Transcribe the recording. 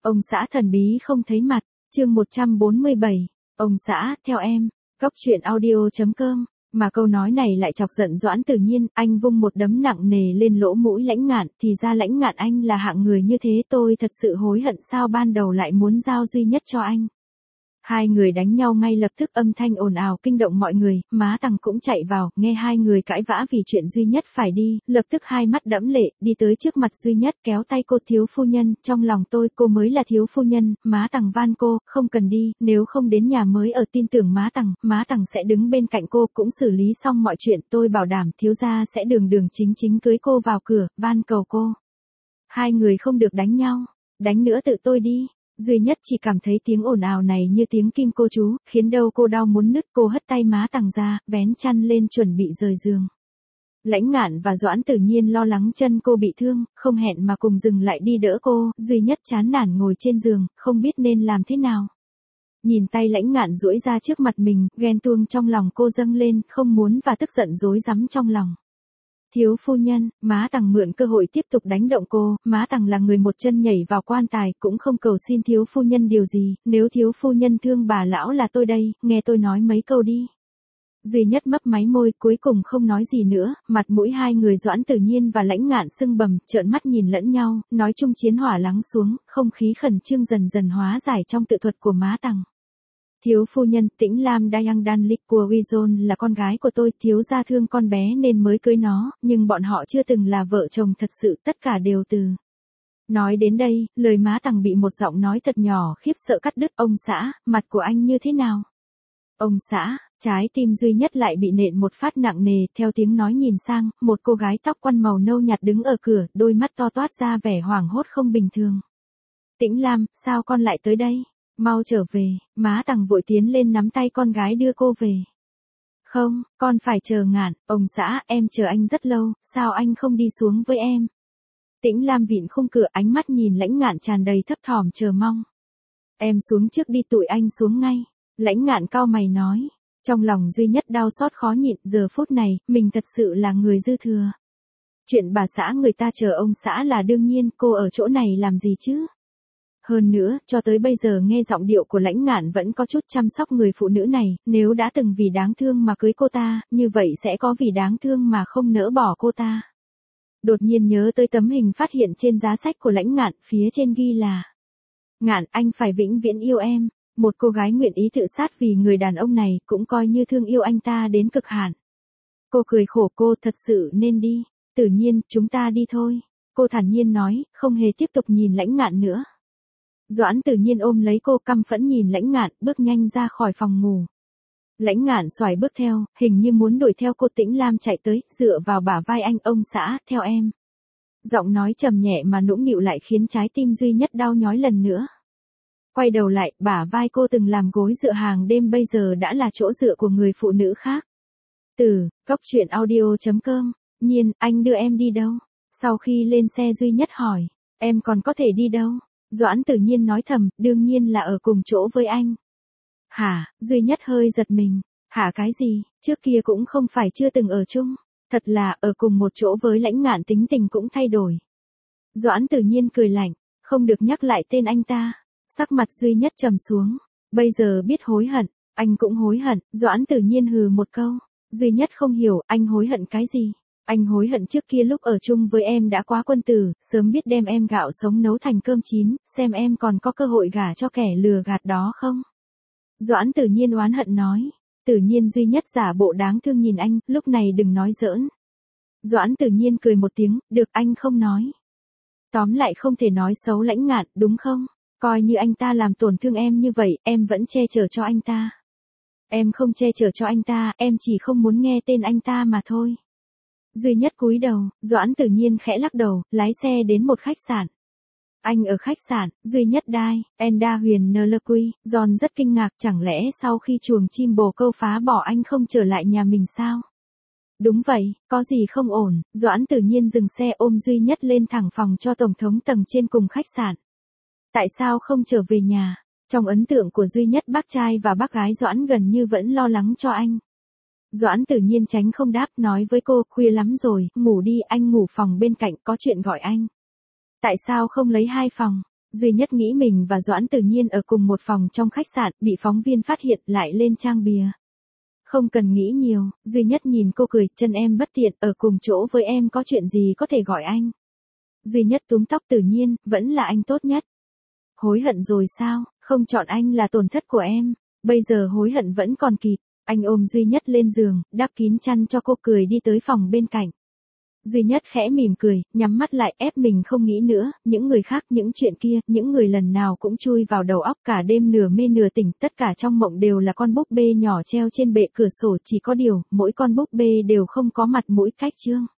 Ông xã thần bí không thấy mặt, chương 147, ông xã, theo em, Góc truyện audio.com, mà câu nói này lại chọc giận Doãn Tử Nhiên, anh vung một đấm nặng nề lên lỗ mũi Lãnh Ngạn, thì ra Lãnh Ngạn anh là hạng người như thế, tôi thật sự hối hận sao ban đầu lại muốn giao duy nhất cho anh. Hai người đánh nhau ngay lập tức, âm thanh ồn ào kinh động mọi người, má Tằng cũng chạy vào, nghe hai người cãi vã vì chuyện duy nhất phải đi, lập tức hai mắt đẫm lệ, đi tới trước mặt duy nhất kéo tay cô. Thiếu phu nhân, trong lòng tôi cô mới là thiếu phu nhân, má Tằng van cô, không cần đi, nếu không đến nhà mới ở tin tưởng má Tằng sẽ đứng bên cạnh cô, cũng xử lý xong mọi chuyện, tôi bảo đảm thiếu gia sẽ đường đường chính chính cưới cô vào cửa, van cầu cô. Hai người không được đánh nhau, đánh nữa tự tôi đi. Duy nhất chỉ cảm thấy tiếng ồn ào này như tiếng kim cô chú, khiến đầu cô đau muốn nứt. Cô hất tay má Tằng ra, vén chăn lên chuẩn bị rời giường. Lãnh Ngạn và Doãn Tử Nhiên lo lắng chân cô bị thương, không hẹn mà cùng dừng lại đi đỡ cô. Duy nhất chán nản ngồi trên giường, không biết nên làm thế nào. Nhìn tay Lãnh Ngạn duỗi ra trước mặt mình, ghen tuông trong lòng cô dâng lên, không muốn và tức giận rối rắm trong lòng. Thiếu phu nhân, má Tằng mượn cơ hội tiếp tục đánh động cô, má Tằng là người một chân nhảy vào quan tài, cũng không cầu xin thiếu phu nhân điều gì, nếu thiếu phu nhân thương bà lão là tôi đây, nghe tôi nói mấy câu đi. Duy nhất mấp máy môi, cuối cùng không nói gì nữa, mặt mũi hai người Doãn Tử Nhiên và Lãnh Ngạn sưng bầm, trợn mắt nhìn lẫn nhau, nói chung chiến hỏa lắng xuống, không khí khẩn trương dần dần hóa giải trong tự thuật của má Tằng. Thiếu phu nhân, Tĩnh Lam Dayang Danlik của Wizon là con gái của tôi, thiếu gia thương con bé nên mới cưới nó, nhưng bọn họ chưa từng là vợ chồng thật sự, tất cả đều từ. Nói đến đây, lời má Tằng bị một giọng nói thật nhỏ khiếp sợ cắt đứt. Ông xã, mặt của anh như thế nào? Ông xã, trái tim duy nhất lại bị nện một phát nặng nề, theo tiếng nói nhìn sang, một cô gái tóc quăn màu nâu nhạt đứng ở cửa, đôi mắt to toát ra vẻ hoảng hốt không bình thường. Tĩnh Lam, sao con lại tới đây? Mau trở về, má Tằng vội tiến lên nắm tay con gái đưa cô về. Không, con phải chờ Ngạn, ông xã, em chờ anh rất lâu, sao anh không đi xuống với em? Tĩnh Lam vịn khung cửa, ánh mắt nhìn Lãnh Ngạn tràn đầy thấp thỏm chờ mong. Em xuống trước đi, tụi anh xuống ngay. Lãnh Ngạn cau mày nói, trong lòng duy nhất đau xót khó nhịn, giờ phút này, mình thật sự là người dư thừa. Chuyện bà xã người ta chờ ông xã là đương nhiên, cô ở chỗ này làm gì chứ? Hơn nữa, cho tới bây giờ nghe giọng điệu của Lãnh Ngạn vẫn có chút chăm sóc người phụ nữ này, nếu đã từng vì đáng thương mà cưới cô ta, như vậy sẽ có vì đáng thương mà không nỡ bỏ cô ta. Đột nhiên nhớ tới tấm hình phát hiện trên giá sách của Lãnh Ngạn, phía trên ghi là: Ngạn, anh phải vĩnh viễn yêu em. Một cô gái nguyện ý tự sát vì người đàn ông này, cũng coi như thương yêu anh ta đến cực hạn. Cô cười khổ, cô thật sự nên đi. Tự nhiên, chúng ta đi thôi. Cô thản nhiên nói, không hề tiếp tục nhìn Lãnh Ngạn nữa. Doãn Tử Nhiên ôm lấy cô, căm phẫn nhìn Lãnh Ngạn, bước nhanh ra khỏi phòng ngủ. Lãnh Ngạn xoài bước theo, hình như muốn đuổi theo cô. Tĩnh Lam chạy tới, dựa vào bả vai anh, ông xã, theo em. Giọng nói trầm nhẹ mà nũng nịu lại khiến trái tim duy nhất đau nhói lần nữa. Quay đầu lại, bả vai cô từng làm gối dựa hàng đêm bây giờ đã là chỗ dựa của người phụ nữ khác. Từ Góc truyện audio.com, Nhiên, anh đưa em đi đâu? Sau khi lên xe duy nhất hỏi, em còn có thể đi đâu? Doãn Tử Nhiên nói thầm, đương nhiên là ở cùng chỗ với anh. Hả? Duy nhất hơi giật mình. Hả cái gì? Trước kia cũng không phải chưa từng ở chung. Thật là, ở cùng một chỗ với Lãnh Ngạn tính tình cũng thay đổi. Doãn Tử Nhiên cười lạnh, không được nhắc lại tên anh ta. Sắc mặt duy nhất trầm xuống. Bây giờ biết hối hận, anh cũng hối hận. Doãn Tử Nhiên hừ một câu. Duy nhất không hiểu, anh hối hận cái gì? Anh hối hận trước kia lúc ở chung với em đã quá quân tử, sớm biết đem em gạo sống nấu thành cơm chín, xem em còn có cơ hội gả cho kẻ lừa gạt đó không? Doãn Tử Nhiên oán hận nói. Tử Nhiên duy nhất giả bộ đáng thương nhìn anh, lúc này đừng nói giỡn. Doãn Tử Nhiên cười một tiếng, được anh không nói. Tóm lại không thể nói xấu Lãnh Ngạn, đúng không? Coi như anh ta làm tổn thương em như vậy, em vẫn che chở cho anh ta. Em không che chở cho anh ta, em chỉ không muốn nghe tên anh ta mà thôi. Duy nhất cúi đầu, Doãn Tử Nhiên khẽ lắc đầu, lái xe đến một khách sạn. Anh ở khách sạn, duy nhất đai, Enda Huyền Nlq, John rất kinh ngạc, chẳng lẽ sau khi chuồng chim bồ câu phá bỏ anh không trở lại nhà mình sao? Đúng vậy, có gì không ổn? Doãn Tử Nhiên dừng xe ôm duy nhất lên thẳng phòng cho tổng thống tầng trên cùng khách sạn. Tại sao không trở về nhà? Trong ấn tượng của duy nhất, bác trai và bác gái Doãn gần như vẫn lo lắng cho anh. Doãn Tử Nhiên tránh không đáp, nói với cô, khuya lắm rồi, ngủ đi, anh ngủ phòng bên cạnh, có chuyện gọi anh. Tại sao không lấy 2 phòng? Duy Nhất nghĩ mình và Doãn Tử Nhiên ở cùng một phòng trong khách sạn, bị phóng viên phát hiện lại lên trang bìa. Không cần nghĩ nhiều, Duy Nhất nhìn cô cười, chân em bất tiện, ở cùng chỗ với em có chuyện gì có thể gọi anh. Duy Nhất túm tóc Tử Nhiên, vẫn là anh tốt nhất. Hối hận rồi sao, không chọn anh là tổn thất của em, bây giờ hối hận vẫn còn kịp. Anh ôm Duy Nhất lên giường, đắp kín chăn cho cô cười đi tới phòng bên cạnh. Duy Nhất khẽ mỉm cười, nhắm mắt lại ép mình không nghĩ nữa, những người khác, những chuyện kia, những người lần nào cũng chui vào đầu óc cả đêm nửa mê nửa tỉnh, tất cả trong mộng đều là con búp bê nhỏ treo trên bệ cửa sổ, chỉ có điều, mỗi con búp bê đều không có mặt mũi cách chương.